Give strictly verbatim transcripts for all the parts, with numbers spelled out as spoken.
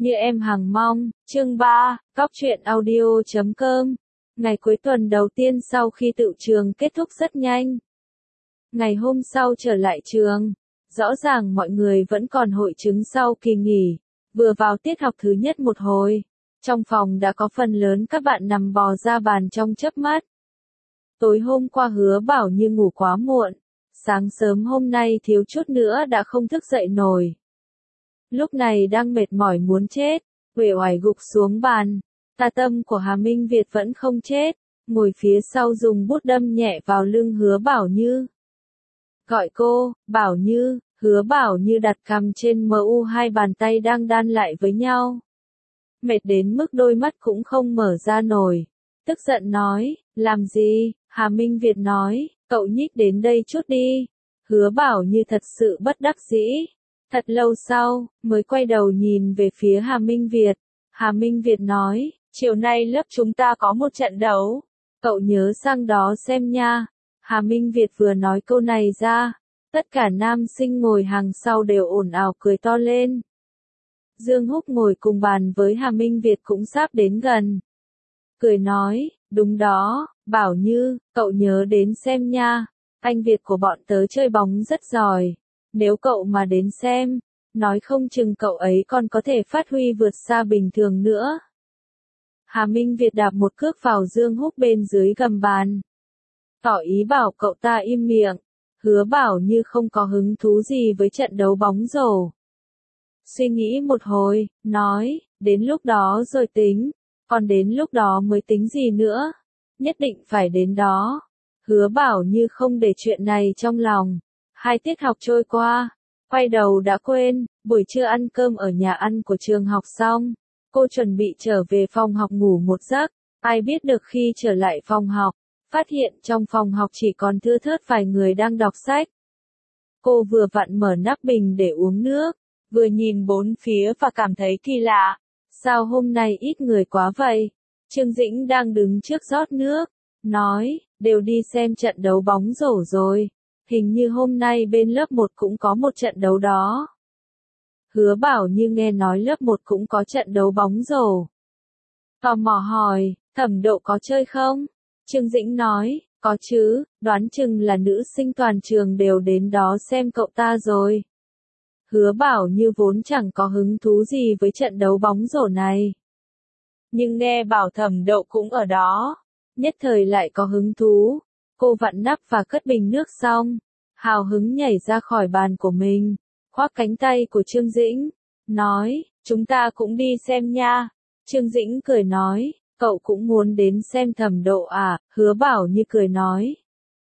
Như em hằng mong, chương ba, cóc truyện audio chấm com. Ngày cuối tuần đầu tiên sau khi tựu trường kết thúc rất nhanh. Ngày hôm sau trở lại trường, rõ ràng mọi người vẫn còn hội chứng sau kỳ nghỉ, vừa vào tiết học thứ nhất một hồi. Trong phòng đã có phần lớn các bạn nằm bò ra bàn trong chớp mắt. Tối hôm qua Hứa Bảo Như ngủ quá muộn, sáng sớm hôm nay thiếu chút nữa đã không thức dậy nổi. Lúc này đang mệt mỏi muốn chết, uể oải gục xuống bàn. Tà tâm của Hà Minh Việt vẫn không chết, ngồi phía sau dùng bút đâm nhẹ vào lưng Hứa Bảo Như. Gọi cô, Bảo Như, Hứa Bảo Như đặt cằm trên em u hai bàn tay đang đan lại với nhau. Mệt đến mức đôi mắt cũng không mở ra nổi. Tức giận nói, làm gì? Hà Minh Việt nói, cậu nhích đến đây chút đi. Hứa Bảo Như thật sự bất đắc dĩ. Thật lâu sau, mới quay đầu nhìn về phía Hà Minh Việt. Hà Minh Việt nói, chiều nay lớp chúng ta có một trận đấu. Cậu nhớ sang đó xem nha. Hà Minh Việt vừa nói câu này ra, tất cả nam sinh ngồi hàng sau đều ồn ào cười to lên. Dương Húc ngồi cùng bàn với Hà Minh Việt cũng sắp đến gần. Cười nói, đúng đó, Bảo Như, cậu nhớ đến xem nha. Anh Việt của bọn tớ chơi bóng rất giỏi. Nếu cậu mà đến xem, nói không chừng cậu ấy còn có thể phát huy vượt xa bình thường nữa. Hà Minh Việt đạp một cước vào Dương Húc bên dưới gầm bàn. Tỏ ý bảo cậu ta im miệng. Hứa Bảo Như không có hứng thú gì với trận đấu bóng rổ. Suy nghĩ một hồi, nói, đến lúc đó rồi tính, còn đến lúc đó mới tính gì nữa. Nhất định phải đến đó. Hứa Bảo Như không để chuyện này trong lòng. Hai tiết học trôi qua, quay đầu đã quên, buổi trưa ăn cơm ở nhà ăn của trường học xong, cô chuẩn bị trở về phòng học ngủ một giấc, ai biết được khi trở lại phòng học, phát hiện trong phòng học chỉ còn thưa thớt vài người đang đọc sách. Cô vừa vặn mở nắp bình để uống nước, vừa nhìn bốn phía và cảm thấy kỳ lạ, sao hôm nay ít người quá vậy? Trương Dĩnh đang đứng trước rót nước, nói, đều đi xem trận đấu bóng rổ rồi. Hình như hôm nay bên lớp một cũng có một trận đấu đó. Hứa Bảo Như nghe nói lớp một cũng có trận đấu bóng rổ. Tò mò hỏi, Thẩm Độ có chơi không? Trương Dĩnh nói, có chứ, đoán chừng là nữ sinh toàn trường đều đến đó xem cậu ta rồi. Hứa Bảo Như vốn chẳng có hứng thú gì với trận đấu bóng rổ này. Nhưng nghe bảo Thẩm Độ cũng ở đó, nhất thời lại có hứng thú. Cô vặn nắp và cất bình nước xong, hào hứng nhảy ra khỏi bàn của mình, khoác cánh tay của Trương Dĩnh, nói, chúng ta cũng đi xem nha. Trương Dĩnh cười nói, cậu cũng muốn đến xem Thẩm Độ à? Hứa Bảo Như cười nói,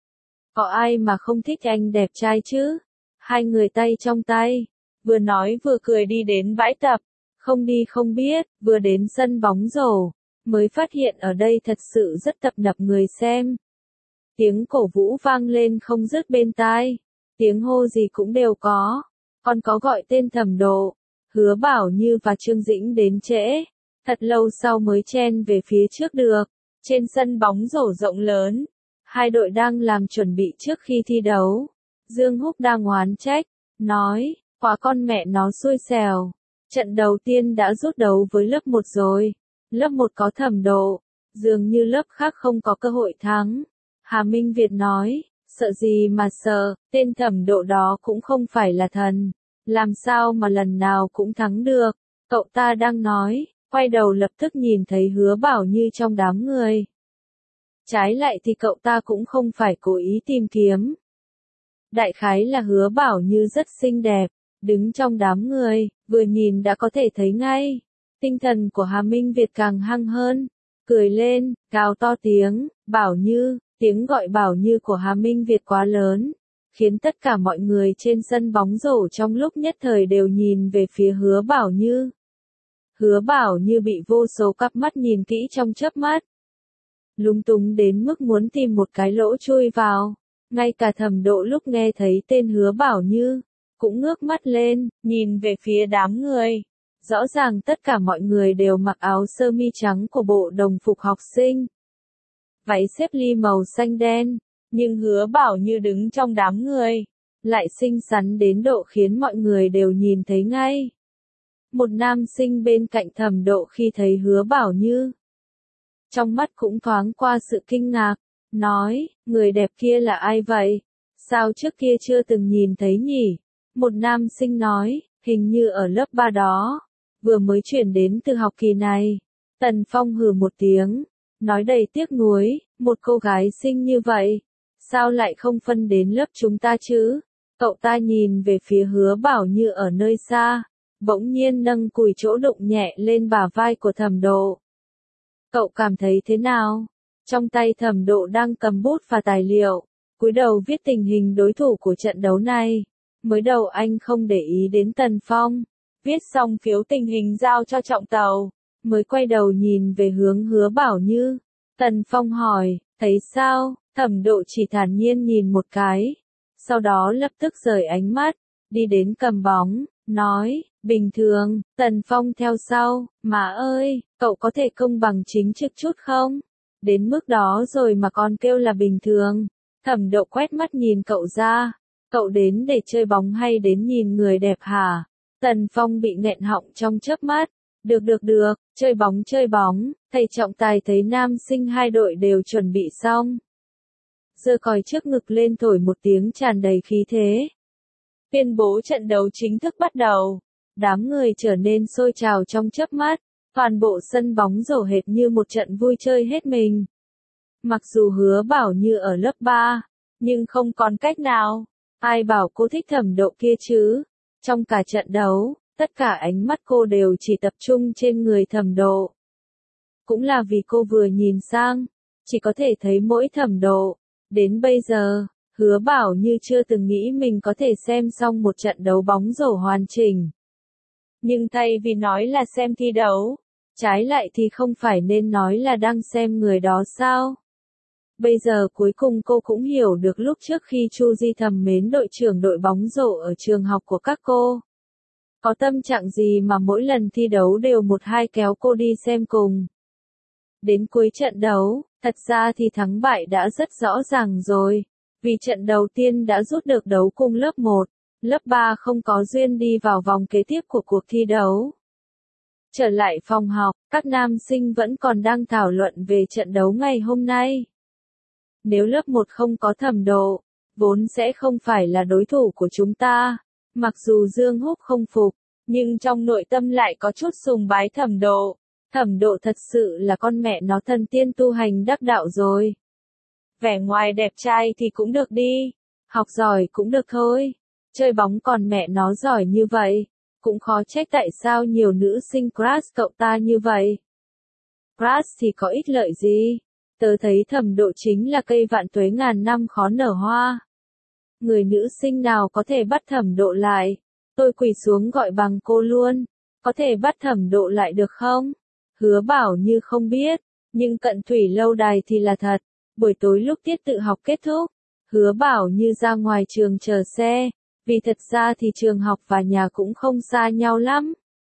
có ai mà không thích anh đẹp trai chứ? Hai người tay trong tay, vừa nói vừa cười đi đến bãi tập, không đi không biết, vừa đến sân bóng rổ, mới phát hiện ở đây thật sự rất tấp nập người xem. Tiếng cổ vũ vang lên không dứt bên tai, tiếng hô gì cũng đều có, còn có gọi tên Thẩm Độ. Hứa Bảo Như và Trương Dĩnh đến trễ, thật lâu sau mới chen về phía trước được. Trên sân bóng rổ rộng lớn, hai đội đang làm chuẩn bị trước khi thi đấu. Dương Húc đang oán trách, nói, quá con mẹ nó xui xẻo, trận đầu tiên đã rút đấu với lớp một rồi, lớp một có Thẩm Độ, dường như lớp khác không có cơ hội thắng. Hà Minh Việt nói, sợ gì mà sợ, tên Thẩm Độ đó cũng không phải là thần, làm sao mà lần nào cũng thắng được. Cậu ta đang nói, quay đầu lập tức nhìn thấy Hứa Bảo Như trong đám người. Trái lại thì cậu ta cũng không phải cố ý tìm kiếm. Đại khái là Hứa Bảo Như rất xinh đẹp, đứng trong đám người, vừa nhìn đã có thể thấy ngay. Tinh thần của Hà Minh Việt càng hăng hơn, cười lên, gào to tiếng, Bảo Như. Tiếng gọi Bảo Như của Hà Minh Việt quá lớn, khiến tất cả mọi người trên sân bóng rổ trong lúc nhất thời đều nhìn về phía Hứa Bảo Như. Hứa Bảo Như bị vô số cặp mắt nhìn kỹ trong chớp mắt. Lúng túng đến mức muốn tìm một cái lỗ chui vào. Ngay cả Thẩm Độ lúc nghe thấy tên Hứa Bảo Như, cũng ngước mắt lên, nhìn về phía đám người. Rõ ràng tất cả mọi người đều mặc áo sơ mi trắng của bộ đồng phục học sinh. Váy xếp ly màu xanh đen, nhưng Hứa Bảo Như đứng trong đám người, lại xinh xắn đến độ khiến mọi người đều nhìn thấy ngay. Một nam sinh bên cạnh Thẩm Độ khi thấy Hứa Bảo Như, trong mắt cũng thoáng qua sự kinh ngạc, nói, người đẹp kia là ai vậy? Sao trước kia chưa từng nhìn thấy nhỉ? Một nam sinh nói, hình như ở lớp ba đó, vừa mới chuyển đến từ học kỳ này. Tần Phong hừ một tiếng, nói đầy tiếc nuối, một cô gái xinh như vậy, sao lại không phân đến lớp chúng ta chứ? Cậu ta nhìn về phía Hứa Bảo Như ở nơi xa, bỗng nhiên nâng cùi chỗ đụng nhẹ lên bả vai của Thẩm Độ. Cậu cảm thấy thế nào? Trong tay Thẩm Độ đang cầm bút và tài liệu, cúi đầu viết tình hình đối thủ của trận đấu này. Mới đầu anh không để ý đến Tần Phong, viết xong phiếu tình hình giao cho Trọng Tàu, mới quay đầu nhìn về hướng Hứa Bảo Như. Tần Phong hỏi, thấy sao? Thẩm Độ chỉ thản nhiên nhìn một cái, sau đó lập tức rời ánh mắt, đi đến cầm bóng, nói, bình thường. Tần Phong theo sau, má ơi, cậu có thể công bằng chính trực chút không? Đến mức đó rồi mà còn kêu là bình thường. Thẩm Độ quét mắt nhìn cậu ra, cậu đến để chơi bóng hay đến nhìn người đẹp hả? Tần Phong bị nghẹn họng trong chớp mắt, được được được, chơi bóng chơi bóng. Thầy trọng tài thấy nam sinh hai đội đều chuẩn bị xong, giơ còi trước ngực lên thổi một tiếng tràn đầy khí thế, tuyên bố trận đấu chính thức bắt đầu. Đám người trở nên sôi trào trong chớp mắt, toàn bộ sân bóng rổ hệt như một trận vui chơi hết mình. Mặc dù Hứa Bảo Như ở lớp ba, nhưng không còn cách nào, ai bảo cô thích Thẩm Độ kia chứ. Trong cả trận đấu, tất cả ánh mắt cô đều chỉ tập trung trên người Thẩm Độ. Cũng là vì cô vừa nhìn sang, chỉ có thể thấy mỗi Thẩm Độ. Đến bây giờ, Hứa Bảo Như chưa từng nghĩ mình có thể xem xong một trận đấu bóng rổ hoàn chỉnh. Nhưng thay vì nói là xem thi đấu, trái lại thì không phải nên nói là đang xem người đó sao? Bây giờ cuối cùng cô cũng hiểu được lúc trước khi Chu Di thầm mến đội trưởng đội bóng rổ ở trường học của các cô. Có tâm trạng gì mà mỗi lần thi đấu đều một hai kéo cô đi xem cùng. Đến cuối trận đấu, thật ra thì thắng bại đã rất rõ ràng rồi, vì trận đầu tiên đã rút được đấu cung lớp một, lớp ba không có duyên đi vào vòng kế tiếp của cuộc thi đấu. Trở lại phòng học, các nam sinh vẫn còn đang thảo luận về trận đấu ngày hôm nay. Nếu lớp một không có Thẩm Độ, vốn sẽ không phải là đối thủ của chúng ta. Mặc dù Dương Húc không phục, nhưng trong nội tâm lại có chút sùng bái Thẩm Độ. Thẩm Độ thật sự là con mẹ nó thần tiên tu hành đắc đạo rồi. Vẻ ngoài đẹp trai thì cũng được đi, học giỏi cũng được thôi, chơi bóng còn mẹ nó giỏi như vậy, cũng khó trách tại sao nhiều nữ sinh crush cậu ta như vậy. Crush thì có ích lợi gì? Tớ thấy Thẩm Độ chính là cây vạn tuế ngàn năm khó nở hoa. Người nữ sinh nào có thể bắt Thẩm Độ lại? Tôi quỳ xuống gọi bằng cô luôn. Có thể bắt Thẩm Độ lại được không? Hứa Bảo Như không biết, nhưng cận thủy lâu đài thì là thật. Buổi tối lúc tiết tự học kết thúc, Hứa Bảo Như ra ngoài trường chờ xe, vì thật ra thì trường học và nhà cũng không xa nhau lắm.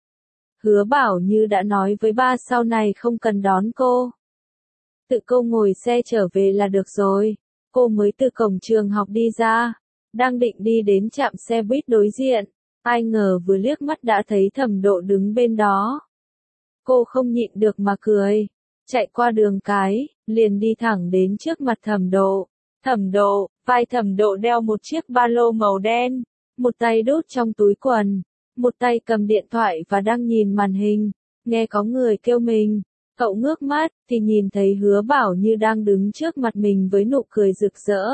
Hứa Bảo Như đã nói với ba sau này không cần đón cô. Tự cô ngồi xe trở về là được rồi. Cô mới từ cổng trường học đi ra, đang định đi đến trạm xe buýt đối diện, ai ngờ vừa liếc mắt đã thấy Thẩm Độ đứng bên đó. Cô không nhịn được mà cười, chạy qua đường cái, liền đi thẳng đến trước mặt Thẩm Độ. Thẩm Độ, vai Thẩm Độ đeo một chiếc ba lô màu đen, một tay đút trong túi quần, một tay cầm điện thoại và đang nhìn màn hình, nghe có người kêu mình. Cậu ngước mắt, thì nhìn thấy Hứa Bảo Như đang đứng trước mặt mình với nụ cười rực rỡ.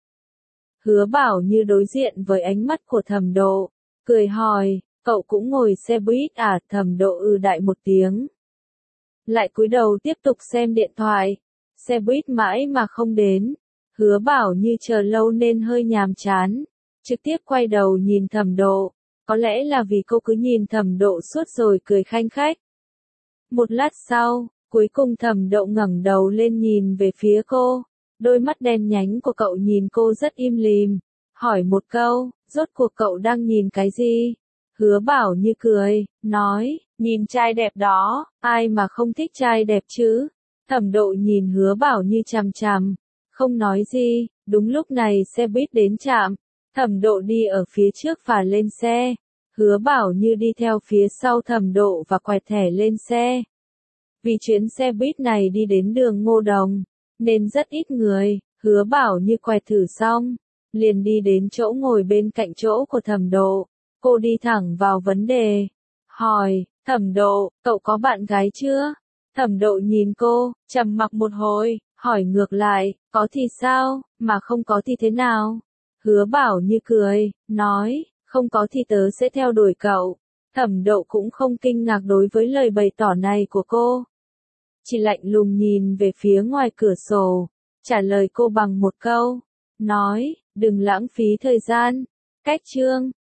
Hứa Bảo Như đối diện với ánh mắt của Thẩm Độ, cười hỏi, cậu cũng ngồi xe buýt à? Thẩm Độ ừ đại một tiếng. Lại cúi đầu tiếp tục xem điện thoại, xe buýt mãi mà không đến. Hứa Bảo Như chờ lâu nên hơi nhàm chán, trực tiếp quay đầu nhìn Thẩm Độ, có lẽ là vì cô cứ nhìn Thẩm Độ suốt rồi cười khanh khách. Một lát sau, cuối cùng Thẩm Độ ngẩng đầu lên nhìn về phía cô, đôi mắt đen nhánh của cậu nhìn cô rất im lìm, hỏi một câu, rốt cuộc cậu đang nhìn cái gì? Hứa Bảo Như cười, nói, nhìn trai đẹp đó, ai mà không thích trai đẹp chứ? Thẩm Độ nhìn Hứa Bảo Như chằm chằm, không nói gì. Đúng lúc này xe buýt đến trạm, Thẩm Độ đi ở phía trước và lên xe, Hứa Bảo Như đi theo phía sau Thẩm Độ và quẹt thẻ lên xe. Vì chuyến xe buýt này đi đến đường Ngô Đồng, nên rất ít người, Hứa Bảo Như quẹt thử xong, liền đi đến chỗ ngồi bên cạnh chỗ của Thẩm Độ. Cô đi thẳng vào vấn đề, hỏi, Thẩm Độ, cậu có bạn gái chưa? Thẩm Độ nhìn cô, trầm mặc một hồi, hỏi ngược lại, có thì sao, mà không có thì thế nào? Hứa Bảo Như cười, nói, không có thì tớ sẽ theo đuổi cậu. Thẩm Độ cũng không kinh ngạc đối với lời bày tỏ này của cô. Chỉ lạnh lùng nhìn về phía ngoài cửa sổ, trả lời cô bằng một câu, nói, đừng lãng phí thời gian. Cách chương